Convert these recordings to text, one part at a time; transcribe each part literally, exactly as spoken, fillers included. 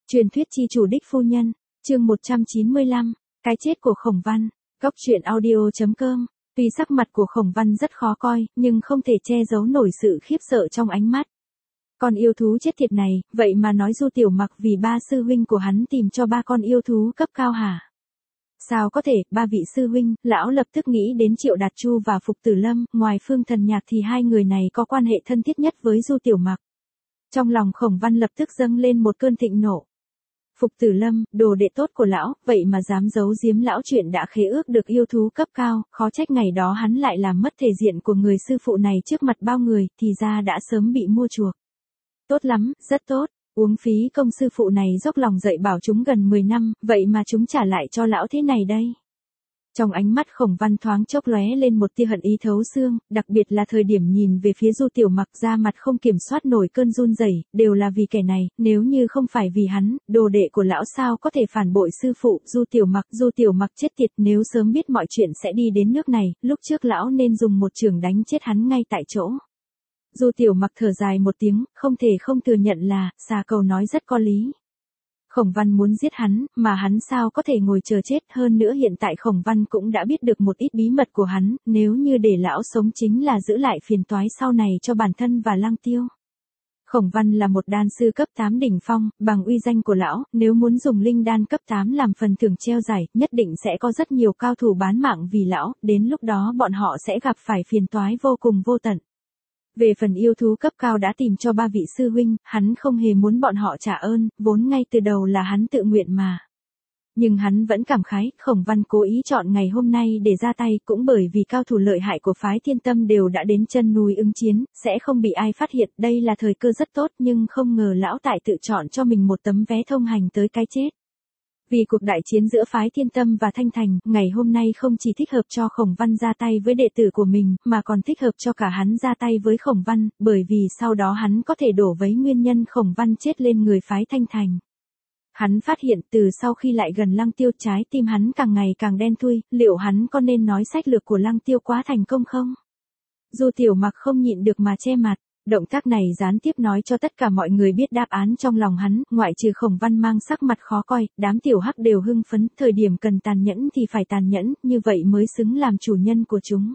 Truyền thuyết chi chủ đích phu nhân, chương một trăm chín mươi lăm, cái chết của Khổng Văn, góc truyện audio chấm com. Tuy sắc mặt của Khổng Văn rất khó coi, nhưng không thể che giấu nổi sự khiếp sợ trong ánh mắt. Con yêu thú chết tiệt này, vậy mà nói Du Tiểu Mặc vì ba sư huynh của hắn tìm cho ba con yêu thú cấp cao hả? Sao có thể, ba vị sư huynh, lão lập tức nghĩ đến Triệu Đạt Chu và Phục Tử Lâm, ngoài Phương Thần Nhạc thì hai người này có quan hệ thân thiết nhất với Du Tiểu Mặc. Trong lòng Khổng Văn lập tức dâng lên một cơn thịnh nộ. Phục Tử Lâm, đồ đệ tốt của lão, vậy mà dám giấu giếm lão chuyện đã khế ước được yêu thú cấp cao, khó trách ngày đó hắn lại làm mất thể diện của người sư phụ này trước mặt bao người, thì ra đã sớm bị mua chuộc. Tốt lắm, rất tốt, uống phí công sư phụ này dốc lòng dạy bảo chúng gần mười năm, vậy mà chúng trả lại cho lão thế này đây. Trong ánh mắt Khổng Văn thoáng chốc lóe lên một tia hận ý thấu xương, đặc biệt là thời điểm nhìn về phía Du Tiểu Mặc ra mặt không kiểm soát nổi cơn run rẩy, đều là vì kẻ này, nếu như không phải vì hắn, đồ đệ của lão sao có thể phản bội sư phụ. Du Tiểu Mặc, Du Tiểu Mặc chết tiệt, nếu sớm biết mọi chuyện sẽ đi đến nước này, lúc trước lão nên dùng một chưởng đánh chết hắn ngay tại chỗ. Du Tiểu Mặc thở dài một tiếng, không thể không thừa nhận là, xà cầu nói rất có lý. Khổng Văn muốn giết hắn, mà hắn sao có thể ngồi chờ chết, hơn nữa hiện tại Khổng Văn cũng đã biết được một ít bí mật của hắn, nếu như để lão sống chính là giữ lại phiền toái sau này cho bản thân và Lăng Tiêu. Khổng Văn là một đan sư cấp tám đỉnh phong, bằng uy danh của lão, nếu muốn dùng linh đan cấp tám làm phần thưởng treo giải, nhất định sẽ có rất nhiều cao thủ bán mạng vì lão, đến lúc đó bọn họ sẽ gặp phải phiền toái vô cùng vô tận. Về phần yêu thú cấp cao đã tìm cho ba vị sư huynh, hắn không hề muốn bọn họ trả ơn, vốn ngay từ đầu là hắn tự nguyện mà. Nhưng hắn vẫn cảm khái, Khổng Văn cố ý chọn ngày hôm nay để ra tay, cũng bởi vì cao thủ lợi hại của phái Thiên Tâm đều đã đến chân núi ứng chiến, sẽ không bị ai phát hiện, đây là thời cơ rất tốt, nhưng không ngờ lão tại tự chọn cho mình một tấm vé thông hành tới cái chết. Vì cuộc đại chiến giữa phái Thiên Tâm và Thanh Thành, ngày hôm nay không chỉ thích hợp cho Khổng Văn ra tay với đệ tử của mình, mà còn thích hợp cho cả hắn ra tay với Khổng Văn, bởi vì sau đó hắn có thể đổ vấy nguyên nhân Khổng Văn chết lên người phái Thanh Thành. Hắn phát hiện từ sau khi lại gần Lăng Tiêu, trái tim hắn càng ngày càng đen thui, liệu hắn có nên nói sách lược của Lăng Tiêu quá thành công không? Du Tiểu Mặc không nhịn được mà che mặt. Động tác này gián tiếp nói cho tất cả mọi người biết đáp án trong lòng hắn, ngoại trừ Khổng Văn mang sắc mặt khó coi, đám tiểu hắc đều hưng phấn, thời điểm cần tàn nhẫn thì phải tàn nhẫn, như vậy mới xứng làm chủ nhân của chúng.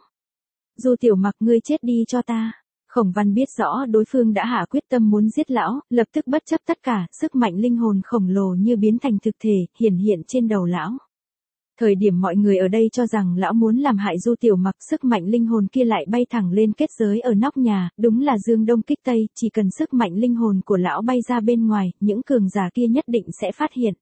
Du Tiểu Mặc, ngươi chết đi cho ta. Khổng Văn biết rõ đối phương đã hạ quyết tâm muốn giết lão, lập tức bất chấp tất cả, sức mạnh linh hồn khổng lồ như biến thành thực thể, hiển hiện trên đầu lão. Thời điểm mọi người ở đây cho rằng lão muốn làm hại Du Tiểu Mặc, sức mạnh linh hồn kia lại bay thẳng lên kết giới ở nóc nhà, đúng là dương đông kích tây, chỉ cần sức mạnh linh hồn của lão bay ra bên ngoài, những cường giả kia nhất định sẽ phát hiện.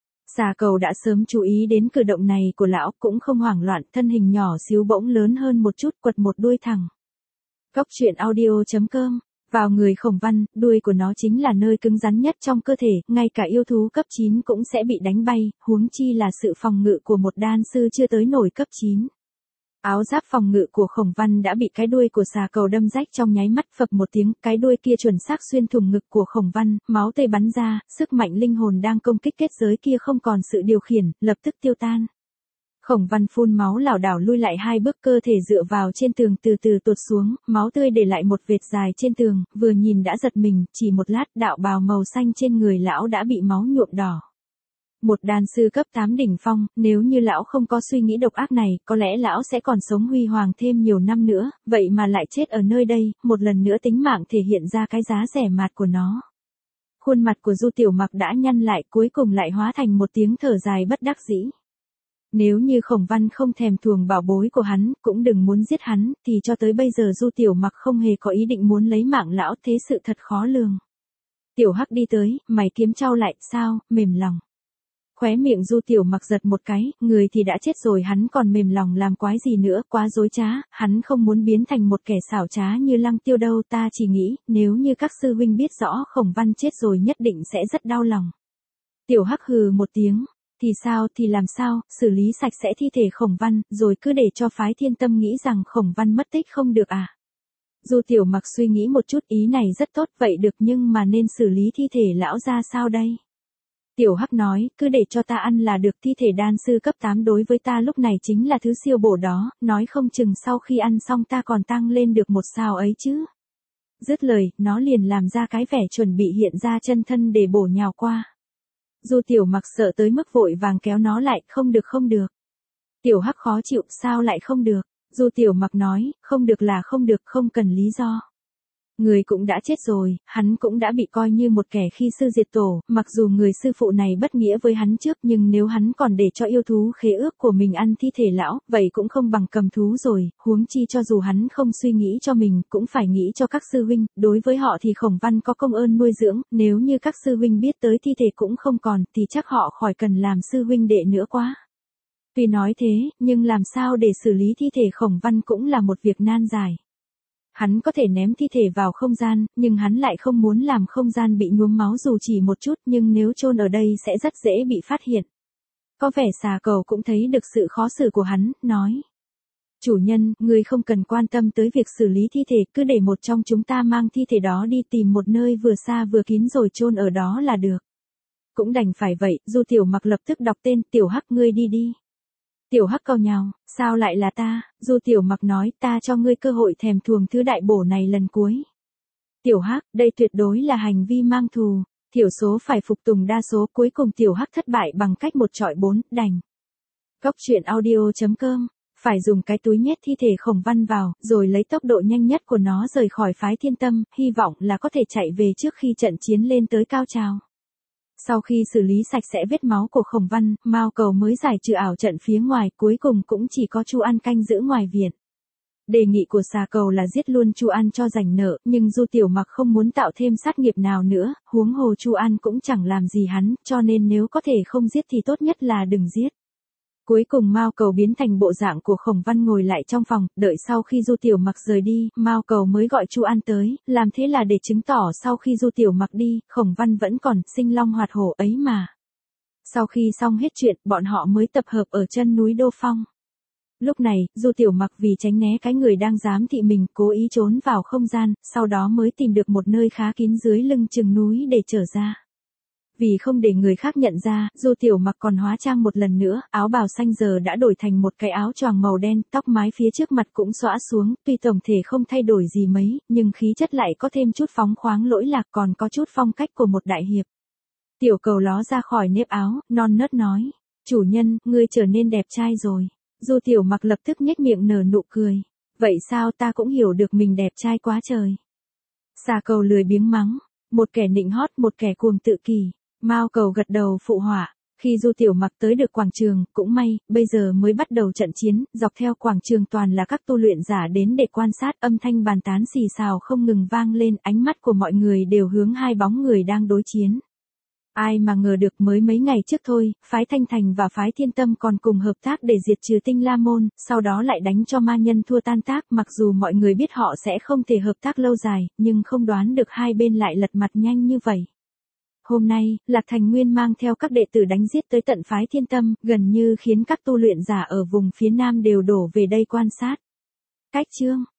Xà cầu đã sớm chú ý đến cử động này của lão, cũng không hoảng loạn, thân hình nhỏ xíu bỗng lớn hơn một chút, quật một đuôi thẳng. Góc truyện audio chấm com. Vào người Khổng Văn, đuôi của nó chính là nơi cứng rắn nhất trong cơ thể, ngay cả yêu thú cấp chín cũng sẽ bị đánh bay, huống chi là sự phòng ngự của một đan sư chưa tới nổi cấp chín. Áo giáp phòng ngự của Khổng Văn đã bị cái đuôi của xà cầu đâm rách trong nháy mắt, phập một tiếng, cái đuôi kia chuẩn xác xuyên thủng ngực của Khổng Văn, máu tươi bắn ra, sức mạnh linh hồn đang công kích kết giới kia không còn sự điều khiển, lập tức tiêu tan. Khổng Văn phun máu lảo đảo lui lại hai bước, cơ thể dựa vào trên tường từ từ tuột xuống, máu tươi để lại một vệt dài trên tường, vừa nhìn đã giật mình, chỉ một lát đạo bào màu xanh trên người lão đã bị máu nhuộm đỏ. Một đan sư cấp tám đỉnh phong, nếu như lão không có suy nghĩ độc ác này, có lẽ lão sẽ còn sống huy hoàng thêm nhiều năm nữa, vậy mà lại chết ở nơi đây, một lần nữa tính mạng thể hiện ra cái giá rẻ mạt của nó. Khuôn mặt của Du Tiểu Mặc đã nhăn lại, cuối cùng lại hóa thành một tiếng thở dài bất đắc dĩ. Nếu như Khổng Văn không thèm thuồng bảo bối của hắn, cũng đừng muốn giết hắn, thì cho tới bây giờ Du Tiểu Mặc không hề có ý định muốn lấy mạng lão, thế sự thật khó lường. Tiểu Hắc đi tới, mày kiếm trao lại, sao, mềm lòng. Khóe miệng Du Tiểu Mặc giật một cái, người thì đã chết rồi hắn còn mềm lòng làm quái gì nữa, quá dối trá, hắn không muốn biến thành một kẻ xảo trá như Lăng Tiêu đâu, ta chỉ nghĩ, nếu như các sư huynh biết rõ Khổng Văn chết rồi nhất định sẽ rất đau lòng. Tiểu Hắc hừ một tiếng. Thì sao, thì làm sao, xử lý sạch sẽ thi thể Khổng Văn, rồi cứ để cho phái Thiên Tâm nghĩ rằng Khổng Văn mất tích không được à? Du Tiểu Mặc suy nghĩ một chút, ý này rất tốt, vậy được, nhưng mà nên xử lý thi thể lão ra sao đây? Tiểu Hắc nói, cứ để cho ta ăn là được, thi thể đan sư cấp tám đối với ta lúc này chính là thứ siêu bổ đó, nói không chừng sau khi ăn xong ta còn tăng lên được một sao ấy chứ. Dứt lời, nó liền làm ra cái vẻ chuẩn bị hiện ra chân thân để bổ nhào qua. Du Tiểu Mặc sợ tới mức vội vàng kéo nó lại, không được không được. Tiểu Hắc khó chịu, sao lại không được? Du Tiểu Mặc nói, không được là không được, không cần lý do. Người cũng đã chết rồi, hắn cũng đã bị coi như một kẻ khi sư diệt tổ, mặc dù người sư phụ này bất nghĩa với hắn trước nhưng nếu hắn còn để cho yêu thú khế ước của mình ăn thi thể lão, vậy cũng không bằng cầm thú rồi, huống chi cho dù hắn không suy nghĩ cho mình, cũng phải nghĩ cho các sư huynh, đối với họ thì Khổng Văn có công ơn nuôi dưỡng, nếu như các sư huynh biết tới thi thể cũng không còn, thì chắc họ khỏi cần làm sư huynh đệ nữa quá. Tuy nói thế, nhưng làm sao để xử lý thi thể Khổng Văn cũng là một việc nan giải. Hắn có thể ném thi thể vào không gian, nhưng hắn lại không muốn làm không gian bị nhuốm máu dù chỉ một chút, nhưng nếu chôn ở đây sẽ rất dễ bị phát hiện. Có vẻ xà cầu cũng thấy được sự khó xử của hắn, nói. Chủ nhân, người không cần quan tâm tới việc xử lý thi thể, cứ để một trong chúng ta mang thi thể đó đi tìm một nơi vừa xa vừa kín rồi chôn ở đó là được. Cũng đành phải vậy, Du Tiểu Mặc lập tức đọc tên, Tiểu Hắc ngươi đi đi. Tiểu Hắc cau nhào, sao lại là ta? Du Tiểu Mặc nói, ta cho ngươi cơ hội thèm thuồng thứ đại bổ này lần cuối. Tiểu Hắc, đây tuyệt đối là hành vi mang thù, thiểu số phải phục tùng đa số, cuối cùng Tiểu Hắc thất bại bằng cách một chọi bốn, đành. Góc truyện audio chấm com, phải dùng cái túi nhét thi thể Khổng Văn vào, rồi lấy tốc độ nhanh nhất của nó rời khỏi phái Thiên Tâm, hy vọng là có thể chạy về trước khi trận chiến lên tới cao trào. Sau khi xử lý sạch sẽ vết máu của Khổng Văn, Mao Cầu mới giải trừ ảo trận phía ngoài, cuối cùng cũng chỉ có Chu An canh giữ ngoài viện. Đề nghị của xà cầu là giết luôn Chu An cho rảnh nợ, nhưng Du Tiểu Mặc không muốn tạo thêm sát nghiệp nào nữa, huống hồ Chu An cũng chẳng làm gì hắn, cho nên nếu có thể không giết thì tốt nhất là đừng giết. Cuối cùng Mao Cầu biến thành bộ dạng của Khổng Văn ngồi lại trong phòng, đợi sau khi Du Tiểu Mặc rời đi, Mao Cầu mới gọi Chu An tới, làm thế là để chứng tỏ sau khi Du Tiểu Mặc đi, Khổng Văn vẫn còn sinh long hoạt hổ ấy mà. Sau khi xong hết chuyện, bọn họ mới tập hợp ở chân núi Đô Phong. Lúc này, Du Tiểu Mặc vì tránh né cái người đang giám thị mình, cố ý trốn vào không gian, sau đó mới tìm được một nơi khá kín dưới lưng chừng núi để trở ra. Vì không để người khác nhận ra, Du Tiểu Mặc còn hóa trang một lần nữa, áo bào xanh giờ đã đổi thành một cái áo choàng màu đen, tóc mái phía trước mặt cũng xõa xuống, tuy tổng thể không thay đổi gì mấy, nhưng khí chất lại có thêm chút phóng khoáng lỗi lạc, còn có chút phong cách của một đại hiệp. Tiểu Cầu ló ra khỏi nếp áo, non nớt nói, chủ nhân, ngươi trở nên đẹp trai rồi. Du Tiểu Mặc lập tức nhếch miệng nở nụ cười, vậy sao ta cũng hiểu được mình đẹp trai quá trời. Xà Cầu lười biếng mắng, một kẻ nịnh hót một kẻ cuồng tự kỷ. Mao Cầu gật đầu phụ họa, khi Du Tiểu Mặc tới được quảng trường, cũng may, bây giờ mới bắt đầu trận chiến, dọc theo quảng trường toàn là các tu luyện giả đến để quan sát, âm thanh bàn tán xì xào không ngừng vang lên, ánh mắt của mọi người đều hướng hai bóng người đang đối chiến. Ai mà ngờ được mới mấy ngày trước thôi, phái Thanh Thành và phái Thiên Tâm còn cùng hợp tác để diệt trừ Tinh La Môn, sau đó lại đánh cho ma nhân thua tan tác, mặc dù mọi người biết họ sẽ không thể hợp tác lâu dài, nhưng không đoán được hai bên lại lật mặt nhanh như vậy. Hôm nay, Lạc Thành Nguyên mang theo các đệ tử đánh giết tới tận phái Thiên Tâm, gần như khiến các tu luyện giả ở vùng phía Nam đều đổ về đây quan sát. Cách chương